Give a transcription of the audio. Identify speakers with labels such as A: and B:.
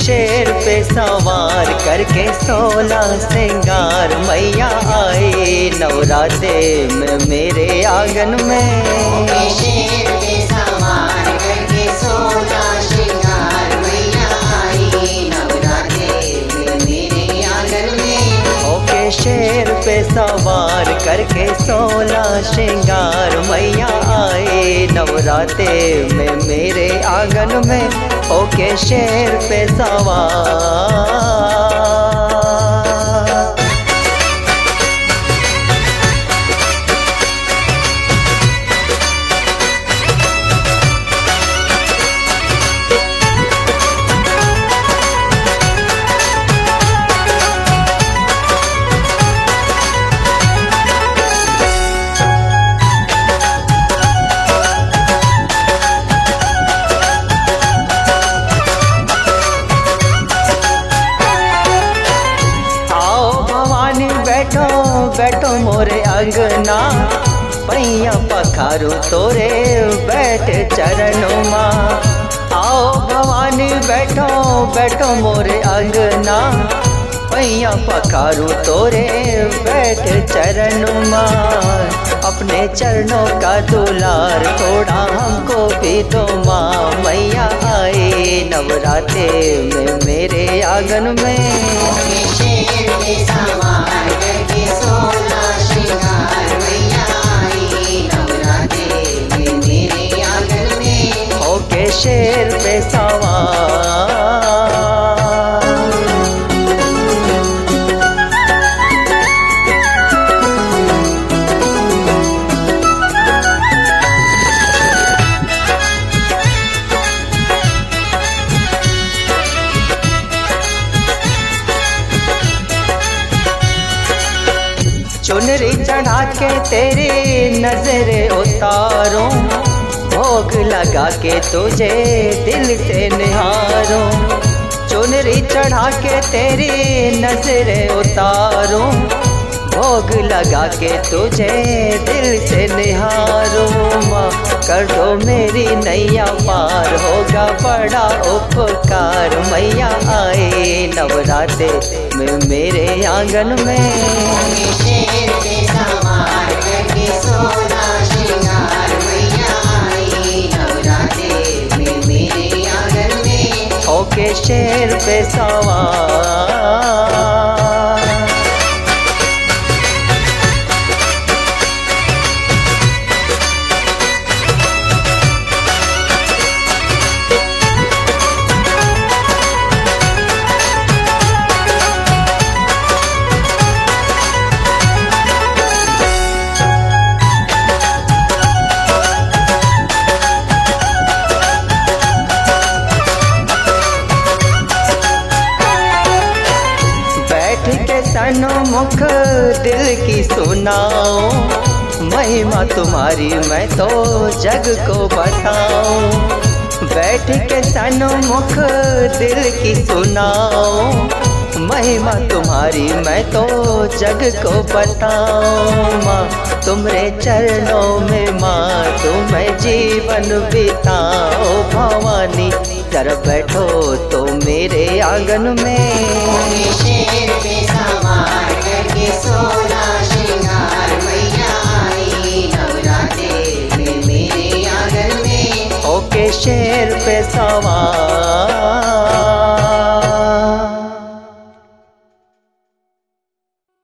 A: शेर पे सवार करके 16 श्रृंगार मैया आए नवरात्रे में मेरे आंगन में।
B: शेर पे सवार करके 16 श्रृंगार मैया आई नवरात्रे में मेरे आंगन में।
A: ओके शेर पे सवार करके 16 श्रृंगार मैया आए नवरात्रे में मेरे आंगन में। ओके शेर पे सवार। बैठो बैठो मोरे अंगना पैया पखारू तोरे बैठ चरणों माँ। आओ भवानी बैठो बैठो मोरे अंगना पैया पखारू तोरे बैठ चरणों माँ। अपने चरणों का दुलार थोड़ा हमको भी दो माँ। मैया आए नवरात्रे में मेरे आंगन में।
B: शेर पे सवार करके 16 श्रृंगार मैया आई नवरात्रे में मेरे आंगन में।
A: ओके शेर पे सवार। चुनरी चढ़ा के तेरी नजरे उतारूं, भोग लगा के तुझे दिल से निहारूं। चुनरी चढ़ा के तेरी नजरे उतारूं, भोग लगा के तुझे दिल से निहारूं। माँ कर दो मेरी नैया पार, होगा बड़ा उपकार। मैया आए नवरात्रे में मेरे आंगन में।
B: शेर पे सवार करके 16 श्रृंगार मैया आई नवरात्रे में मेरे आंगन में।
A: ओके शेर पे सवार। सन्मुख दिल की सुनाओ, महिमा तुम्हारी मैं तो जग को बताऊं। बैठ के सन्मुख दिल की सुनाओ, महिमा तुम्हारी मैं तो जग को बताऊं। माँ तुम्हारे चरणों में माँ तुम्हें जीवन बिताओ। भवानी जरा बैठो तो मेरे आंगन में।
B: शेर पे सवार करके 16 श्रृंगार मैया आई नवरात्रे में मेरे आंगन में।
A: ओके शेर पे सवार।